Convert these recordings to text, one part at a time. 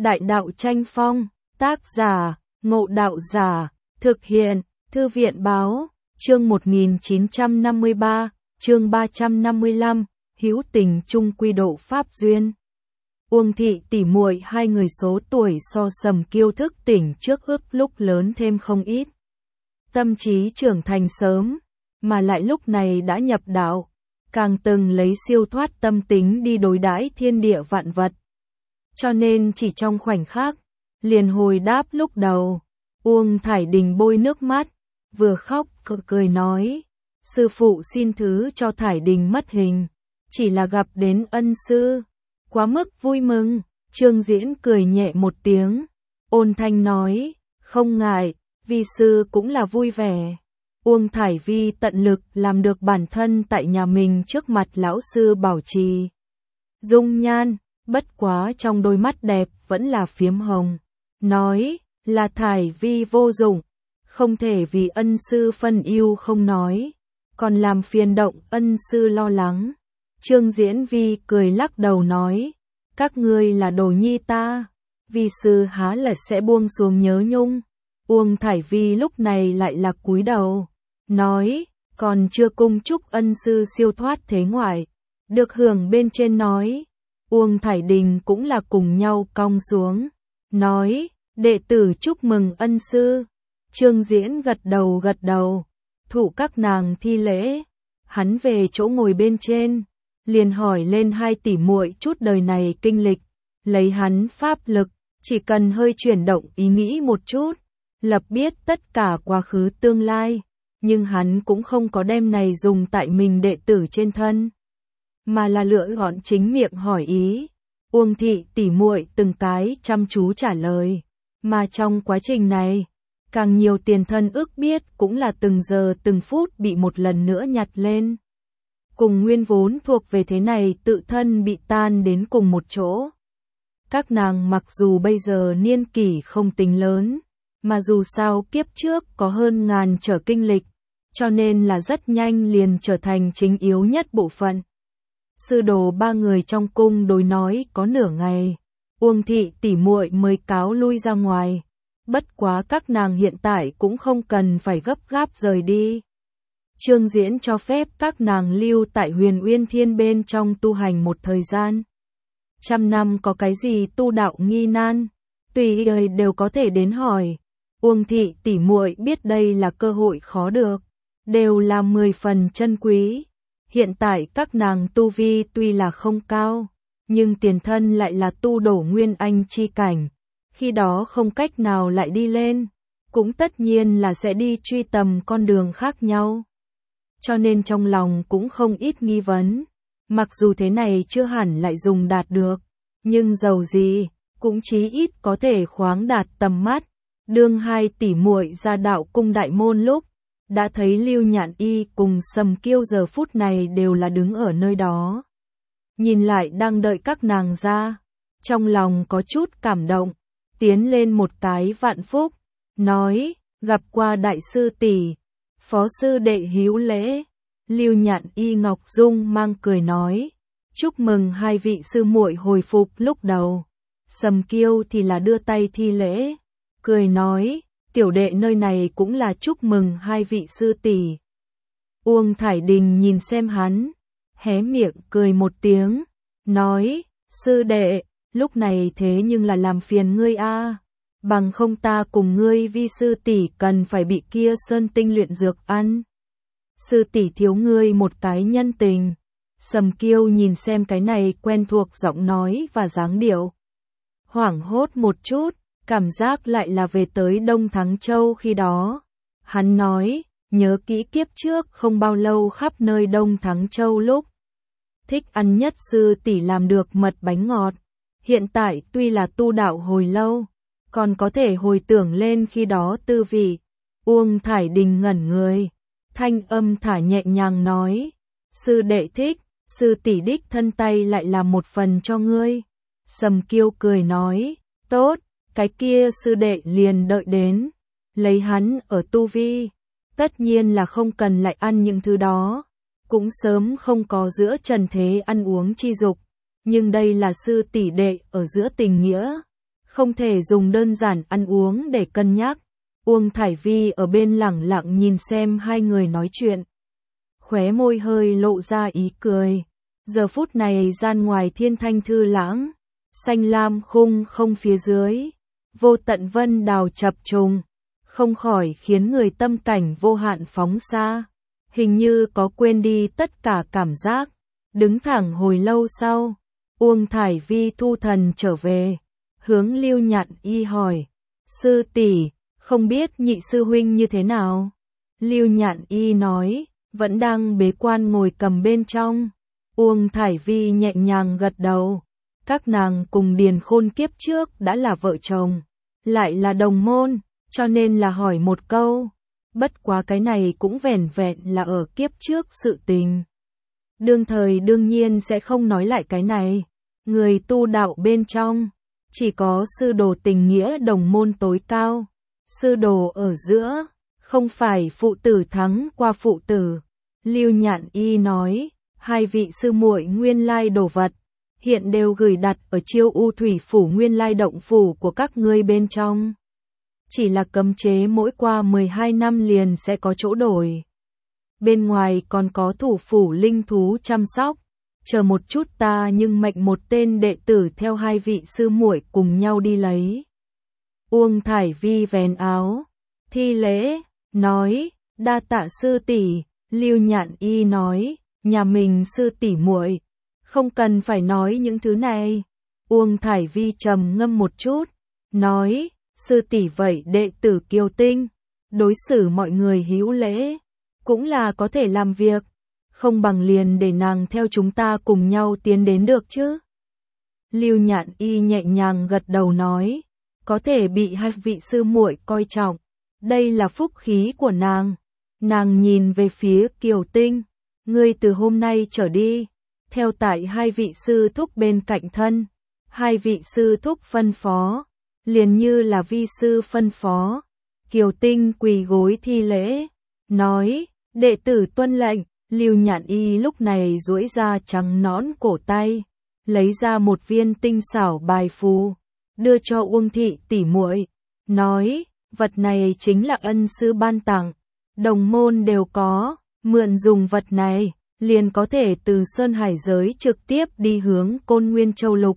Đại đạo tranh phong, tác giả, Ngộ Đạo Giả, thực hiện, Thư viện báo, chương 1953, chương 355, hữu tình chung quy độ pháp duyên. Uông thị tỷ muội hai người số tuổi so Sầm Kiêu thức tỉnh trước ước lúc lớn thêm không ít. Tâm trí trưởng thành sớm, mà lại lúc này đã nhập đạo, càng từng lấy siêu thoát tâm tính đi đối đãi thiên địa vạn vật. Cho nên chỉ trong khoảnh khắc, liền hồi đáp lúc đầu. Uông Thải Đình bôi nước mắt, vừa khóc cười nói, sư phụ xin thứ cho Thải Đình mất hình, chỉ là gặp đến ân sư, quá mức vui mừng. Trương Diễn cười nhẹ một tiếng, ôn thanh nói, không ngại, vi sư cũng là vui vẻ. Uông Thải Vi tận lực làm được bản thân tại nhà mình trước mặt lão sư bảo trì dung nhan, bất quá trong đôi mắt đẹp vẫn là phiếm hồng, nói là Thải Vi vô dụng, không thể vì ân sư phân ưu không nói, còn làm phiền động ân sư lo lắng. Trương Diễn Vi cười lắc đầu nói, các ngươi là đồ nhi ta, vi sư há là sẽ buông xuống nhớ nhung. Uông Thải Vi lúc này lại là cúi đầu, nói, còn chưa cung chúc ân sư siêu thoát thế ngoại, được hưởng bên trên nói. Uông Thải Đình cũng là cùng nhau cong xuống, nói, đệ tử chúc mừng ân sư. Trương Diễn gật đầu, thủ các nàng thi lễ. Hắn về chỗ ngồi bên trên, liền hỏi lên hai tỷ muội chút đời này kinh lịch, lấy hắn pháp lực, chỉ cần hơi chuyển động ý nghĩ một chút, lập biết tất cả quá khứ tương lai, nhưng hắn cũng không có đem này dùng tại mình đệ tử trên thân, mà là lựa gọn chính miệng hỏi ý. Uông thị tỷ muội từng cái chăm chú trả lời, mà trong quá trình này, càng nhiều tiền thân ước biết cũng là từng giờ từng phút bị một lần nữa nhặt lên. Cùng nguyên vốn thuộc về thế này tự thân bị tan đến cùng một chỗ. Các nàng mặc dù bây giờ niên kỷ không tính lớn, mà dù sao kiếp trước có hơn ngàn trở kinh lịch, cho nên là rất nhanh liền trở thành chính yếu nhất bộ phận. Sư đồ ba người trong cung đối nói có nửa ngày, Uông thị tỷ muội mới cáo lui ra ngoài. Bất quá các nàng hiện tại cũng không cần phải gấp gáp rời đi. Trương Diễn cho phép các nàng lưu tại Huyền Uyên Thiên bên trong tu hành một thời gian. 100 năm có cái gì tu đạo nghi nan, tùy đời đều có thể đến hỏi. Uông thị tỷ muội biết đây là cơ hội khó được, đều là 10 phần chân quý. Hiện tại các nàng tu vi tuy là không cao, nhưng tiền thân lại là tu đổ nguyên anh chi cảnh, khi đó không cách nào lại đi lên, cũng tất nhiên là sẽ đi truy tầm con đường khác nhau. Cho nên trong lòng cũng không ít nghi vấn, mặc dù thế này chưa hẳn lại dùng đạt được, nhưng dầu gì, cũng chí ít có thể khoáng đạt tầm mắt. Đương hai tỷ muội ra đạo cung đại môn lúc, đã thấy Lưu Nhạn Y cùng Sầm Kiêu giờ phút này đều là đứng ở nơi đó. Nhìn lại đang đợi các nàng ra, trong lòng có chút cảm động, tiến lên một cái vạn phúc, nói, gặp qua đại sư tỷ, phó sư đệ hữu lễ. Lưu Nhạn Y Ngọc Dung mang cười nói, chúc mừng hai vị sư muội hồi phục lúc đầu. Sầm Kiêu thì là đưa tay thi lễ, cười nói, tiểu đệ nơi này cũng là chúc mừng hai vị sư tỷ. Uông Thải Đình nhìn xem hắn, hé miệng cười một tiếng, nói, sư đệ, lúc này thế nhưng là làm phiền ngươi a, bằng không ta cùng ngươi vi sư tỷ cần phải bị kia sơn tinh luyện dược ăn. Sư tỷ thiếu ngươi một cái nhân tình. Sầm Kiêu nhìn xem cái này quen thuộc giọng nói và dáng điệu, hoảng hốt một chút, cảm giác lại là về tới Đông Thắng Châu khi đó. Hắn nói, nhớ kỹ kiếp trước không bao lâu khắp nơi Đông Thắng Châu lúc thích ăn nhất sư tỷ làm được mật bánh ngọt. Hiện tại tuy là tu đạo hồi lâu, còn có thể hồi tưởng lên khi đó tư vị. Uông Thải Đình ngẩn người, thanh âm thả nhẹ nhàng nói, sư đệ thích, sư tỷ đích thân tay lại là một phần cho ngươi. Sầm Kiêu cười nói, tốt, cái kia sư đệ liền đợi đến. Lấy hắn ở tu vi, tất nhiên là không cần lại ăn những thứ đó, cũng sớm không có giữa trần thế ăn uống chi dục, nhưng đây là sư tỷ đệ ở giữa tình nghĩa, không thể dùng đơn giản ăn uống để cân nhắc. Uông Thải Vi ở bên lẳng lặng nhìn xem hai người nói chuyện. Khóe môi hơi lộ ra ý cười. Giờ phút này gian ngoài thiên thanh thư lãng, xanh lam khung không phía dưới, vô tận vân đào chập trùng, không khỏi khiến người tâm cảnh vô hạn phóng xa. Hình như có quên đi tất cả cảm giác. Đứng thẳng hồi lâu sau, Uông Thải Vi thu thần trở về, hướng Lưu Nhạn Y hỏi, sư tỷ, không biết nhị sư huynh như thế nào? Lưu Nhạn Y nói, vẫn đang bế quan ngồi cầm bên trong. Uông Thải Vi nhẹ nhàng gật đầu. Các nàng cùng Điền Khôn kiếp trước đã là vợ chồng, lại là đồng môn, cho nên là hỏi một câu. Bất quá cái này cũng vẻn vẹn là ở kiếp trước sự tình. Đương thời đương nhiên sẽ không nói lại cái này. Người tu đạo bên trong, chỉ có sư đồ tình nghĩa đồng môn tối cao. Sư đồ ở giữa, không phải phụ tử thắng qua phụ tử. Lưu Nhạn Y nói, hai vị sư muội nguyên lai đồ vật, hiện đều gửi đặt ở Chiêu U Thủy Phủ nguyên lai động phủ của các ngươi bên trong. Chỉ là cấm chế mỗi qua 12 năm liền sẽ có chỗ đổi. Bên ngoài còn có thủ phủ linh thú chăm sóc. Chờ một chút ta nhưng mệnh một tên đệ tử theo hai vị sư muội cùng nhau đi lấy. Uông Thải Vi vén áo, thi lễ, nói, đa tạ sư tỷ. Lưu Nhạn Y nói, nhà mình sư tỷ muội, không cần phải nói những thứ này. Uông Thải Vi trầm ngâm một chút, nói, sư tỷ vậy đệ tử kiêu tinh, đối xử mọi người hữu lễ, cũng là có thể làm việc, không bằng liền để nàng theo chúng ta cùng nhau tiến đến được chứ. Lưu Nhạn Y nhẹ nhàng gật đầu nói, có thể bị hai vị sư muội coi trọng, đây là phúc khí của nàng. Nàng nhìn về phía Kiều Tinh, ngươi từ hôm nay trở đi, theo tại hai vị sư thúc bên cạnh thân. Hai vị sư thúc phân phó, liền như là vi sư phân phó. Kiều Tinh quỳ gối thi lễ, nói, đệ tử tuân lệnh. Lưu Nhạn Y lúc này duỗi ra trắng nõn cổ tay, lấy ra một viên tinh xảo bài phù, đưa cho Uông thị tỷ muội, nói, vật này chính là ân sư ban tặng, đồng môn đều có, mượn dùng vật này, liền có thể từ Sơn Hải giới trực tiếp đi hướng Côn Nguyên Châu Lục.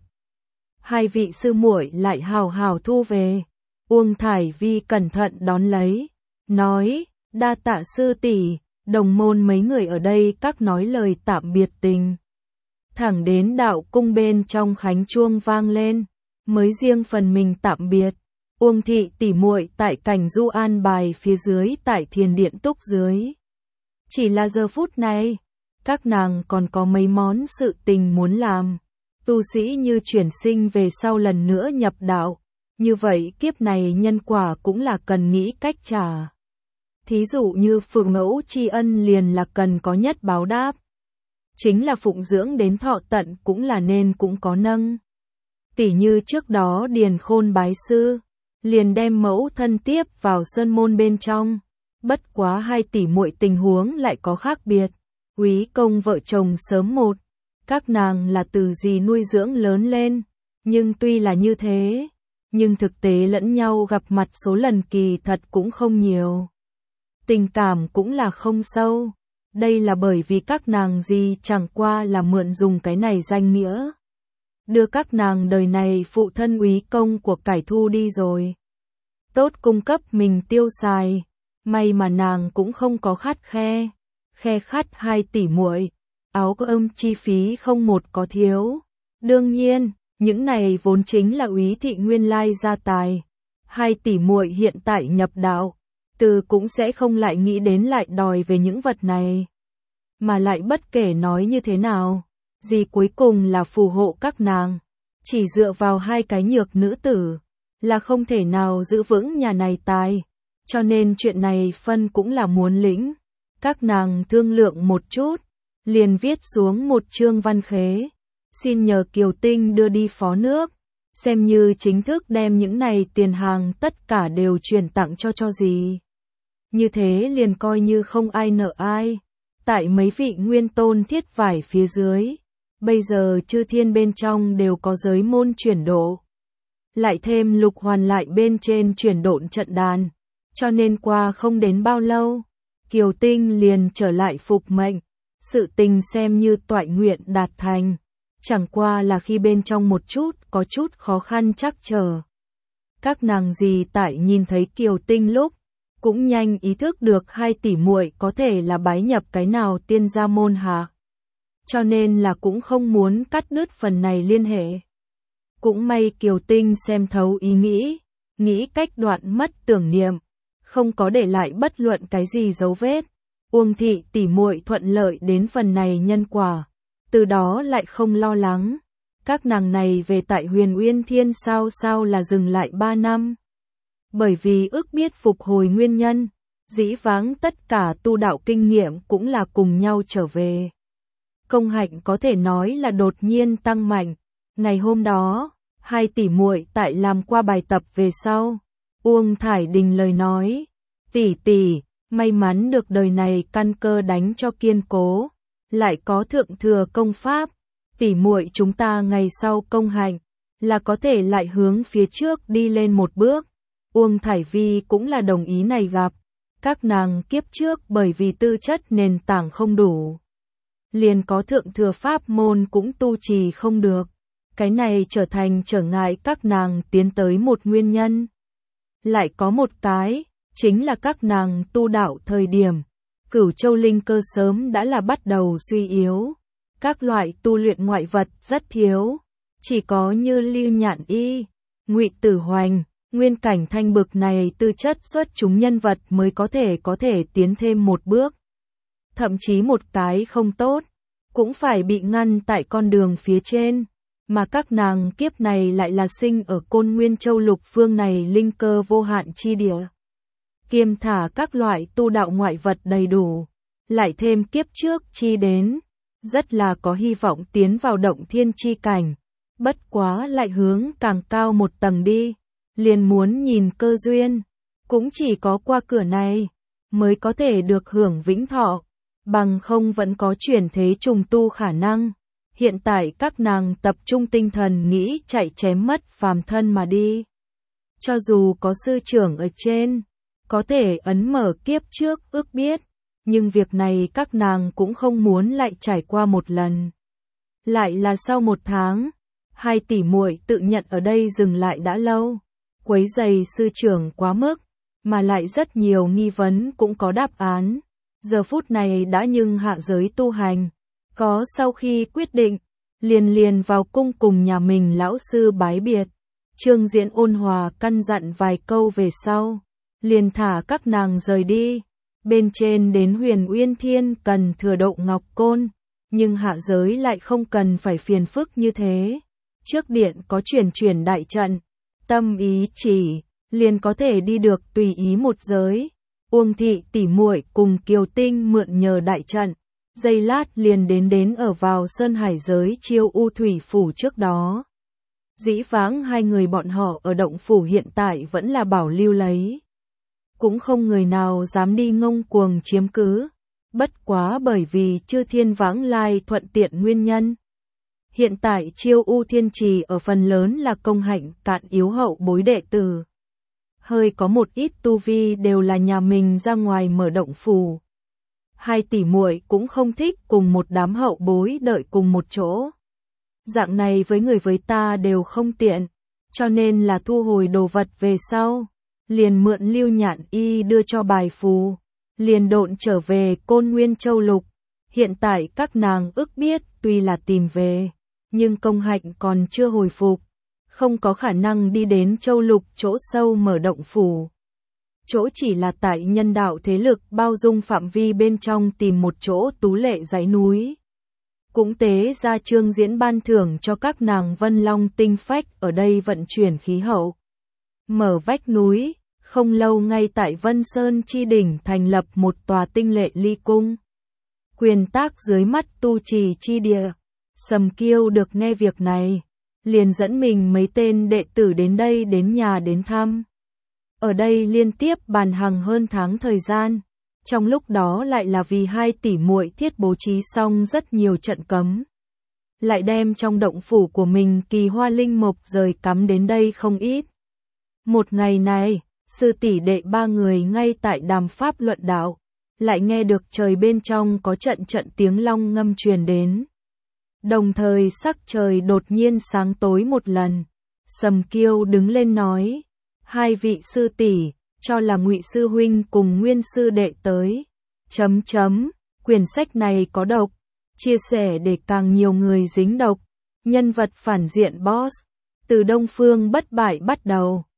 Hai vị sư muội lại hào hào thu về. Uông Thải Vi cẩn thận đón lấy, nói, đa tạ sư tỷ. Đồng môn mấy người ở đây các nói lời tạm biệt tình. Thẳng đến đạo cung bên trong khánh chuông vang lên, mới riêng phần mình tạm biệt. Uông thị tỷ muội tại cảnh du an bài phía dưới tại thiền điện túc dưới. Chỉ là giờ phút này, các nàng còn có mấy món sự tình muốn làm. Tu sĩ như chuyển sinh về sau lần nữa nhập đạo, như vậy kiếp này nhân quả cũng là cần nghĩ cách trả. Thí dụ như phượng mẫu tri ân liền là cần có nhất báo đáp. Chính là phụng dưỡng đến thọ tận cũng là nên cũng có nâng. Tỉ như trước đó Điền Khôn bái sư, liền đem mẫu thân tiếp vào sơn môn bên trong. Bất quá hai tỷ muội tình huống lại có khác biệt. Úy công vợ chồng sớm một, các nàng là từ gì nuôi dưỡng lớn lên. Nhưng tuy là như thế, nhưng thực tế lẫn nhau gặp mặt số lần kỳ thật cũng không nhiều. Tình cảm cũng là không sâu. Đây là bởi vì các nàng gì chẳng qua là mượn dùng cái này danh nghĩa. Đưa các nàng đời này phụ thân úy công của cải thu đi rồi. Tốt cung cấp mình tiêu xài. May mà nàng cũng không có khắt khe. Khe khắt hai tỷ muội, áo ôm chi phí không một có thiếu. Đương nhiên, những này vốn chính là úy thị nguyên lai gia tài. Hai tỷ muội hiện tại nhập đạo, từ cũng sẽ không lại nghĩ đến lại đòi về những vật này. Mà lại bất kể nói như thế nào, gì cuối cùng là phù hộ các nàng. Chỉ dựa vào hai cái nhược nữ tử, là không thể nào giữ vững nhà này tài. Cho nên chuyện này phân cũng là muốn lĩnh. Các nàng thương lượng một chút, liền viết xuống một chương văn khế. Xin nhờ Kiều Tinh đưa đi phó nước, xem như chính thức đem những này tiền hàng tất cả đều chuyển tặng cho gì. Như thế liền coi như không ai nợ ai. Tại mấy vị nguyên tôn thiết vải phía dưới, bây giờ chư thiên bên trong đều có giới môn chuyển độ. lại thêm Lục Hoàn lại bên trên chuyển độn trận đàn, cho nên qua không đến bao lâu, Kiều Tinh liền trở lại phục mệnh, sự tình xem như toại nguyện đạt thành, chẳng qua là khi bên trong một chút có chút khó khăn trắc trở. Các nàng dì tại nhìn thấy Kiều Tinh lúc, cũng nhanh ý thức được hai tỷ muội có thể là bái nhập cái nào tiên gia môn hạ. Cho nên là cũng không muốn cắt đứt phần này liên hệ. Cũng may Kiều Tinh xem thấu ý nghĩ cách đoạn mất tưởng niệm, không có để lại bất luận cái gì dấu vết. Uông thị tỷ muội thuận lợi đến phần này nhân quả, từ đó lại không lo lắng. Các nàng này về tại Huyền Uyên Thiên sao là dừng lại 3 năm. Bởi vì ước biết phục hồi nguyên nhân, dĩ vãng tất cả tu đạo kinh nghiệm cũng là cùng nhau trở về. Công hạnh có thể nói là đột nhiên tăng mạnh. Ngày hôm đó, hai tỷ muội tại làm qua bài tập về sau, Uông Thải Đình lời nói, tỷ, may mắn được đời này căn cơ đánh cho kiên cố, lại có thượng thừa công pháp, tỷ muội chúng ta ngày sau công hạnh, là có thể lại hướng phía trước đi lên một bước. Uông Thải Vi cũng là đồng ý này gặp, các nàng kiếp trước bởi vì tư chất nền tảng không đủ, liền có thượng thừa pháp môn cũng tu trì không được, cái này trở thành trở ngại các nàng tiến tới một nguyên nhân. Lại có một cái, chính là các nàng tu đạo thời điểm, Cửu Châu linh cơ sớm đã là bắt đầu suy yếu, các loại tu luyện ngoại vật rất thiếu, chỉ có như Lưu Nhạn Y, Ngụy Tử Hoành, Nguyên Cảnh Thanh bực này tư chất xuất chúng nhân vật mới có thể tiến thêm một bước. Thậm chí một cái không tốt, cũng phải bị ngăn tại con đường phía trên, mà các nàng kiếp này lại là sinh ở Côn Nguyên Châu lục phương này linh cơ vô hạn chi địa. Kiêm thả các loại tu đạo ngoại vật đầy đủ, lại thêm kiếp trước chi đến, rất là có hy vọng tiến vào động thiên chi cảnh, bất quá lại hướng càng cao một tầng đi, liền muốn nhìn cơ duyên, cũng chỉ có qua cửa này, mới có thể được hưởng vĩnh thọ, bằng không vẫn có chuyển thế trùng tu khả năng. Hiện tại các nàng tập trung tinh thần nghĩ chạy chém mất phàm thân mà đi. Cho dù có sư trưởng ở trên, có thể ấn mở kiếp trước ước biết, nhưng việc này các nàng cũng không muốn lại trải qua một lần. Lại là sau 1 tháng, hai tỷ muội tự nhận ở đây dừng lại đã lâu, quấy rầy sư trưởng quá mức, mà lại rất nhiều nghi vấn cũng có đáp án. Giờ phút này đã nhưng hạ giới tu hành, có sau khi quyết định, liền vào cung cùng nhà mình lão sư bái biệt. Trương Diễn ôn hòa căn dặn vài câu về sau, liền thả các nàng rời đi. Bên trên đến Huyền Uyên Thiên cần thừa độ ngọc côn, nhưng hạ giới lại không cần phải phiền phức như thế. Trước điện có chuyển đại trận, tâm ý chỉ, liền có thể đi được tùy ý một giới. Uông thị tỷ muội cùng Kiều Tinh mượn nhờ đại trận, giây lát liền đến ở vào Sơn Hải giới Chiêu U Thủy phủ trước đó. Dĩ vãng hai người bọn họ ở động phủ hiện tại vẫn là bảo lưu lấy. Cũng không người nào dám đi ngông cuồng chiếm cứ, bất quá bởi vì Chư Thiên vãng lai thuận tiện nguyên nhân. Hiện tại Chiêu U Thiên Trì ở phần lớn là công hạnh cạn yếu hậu bối đệ tử. Hơi có một ít tu vi đều là nhà mình ra ngoài mở động phủ. Hai tỷ muội cũng không thích cùng một đám hậu bối đợi cùng một chỗ. Dạng này với người với ta đều không tiện, cho nên là thu hồi đồ vật về sau, liền mượn Lưu Nhạn Y đưa cho bài phù, liền độn trở về Côn Nguyên Châu Lục. Hiện tại các nàng ước biết tuy là tìm về, nhưng công hạnh còn chưa hồi phục, không có khả năng đi đến Châu Lục chỗ sâu mở động phủ. Chỗ chỉ là tại nhân đạo thế lực bao dung phạm vi bên trong tìm một chỗ tú lệ dãy núi. Cũng tế ra Trương Diễn ban thưởng cho các nàng Vân Long tinh phách ở đây vận chuyển khí hậu. Mở vách núi, không lâu ngay tại Vân Sơn chi đỉnh thành lập một tòa tinh lệ ly cung. Quyền tác dưới mắt tu trì chi địa. Sầm Kiêu được nghe việc này, liền dẫn mình mấy tên đệ tử đến đây đến nhà đến thăm. Ở đây liên tiếp bàn hàng hơn tháng thời gian, trong lúc đó lại là vì hai tỷ muội thiết bố trí xong rất nhiều trận cấm. lại đem trong động phủ của mình kỳ hoa linh mộc rời cắm đến đây không ít. Một ngày này, sư tỷ đệ ba người ngay tại đàm pháp luận đạo, lại nghe được trời bên trong có trận trận tiếng long ngâm truyền đến. Đồng thời sắc trời đột nhiên sáng tối một lần. Sầm Kiêu đứng lên nói, hai vị sư tỷ, cho là Ngụy sư huynh cùng Nguyên sư đệ tới. Quyển sách này có độc, chia sẻ để càng nhiều người dính độc. Nhân vật phản diện boss, từ Đông Phương bất bại bắt đầu.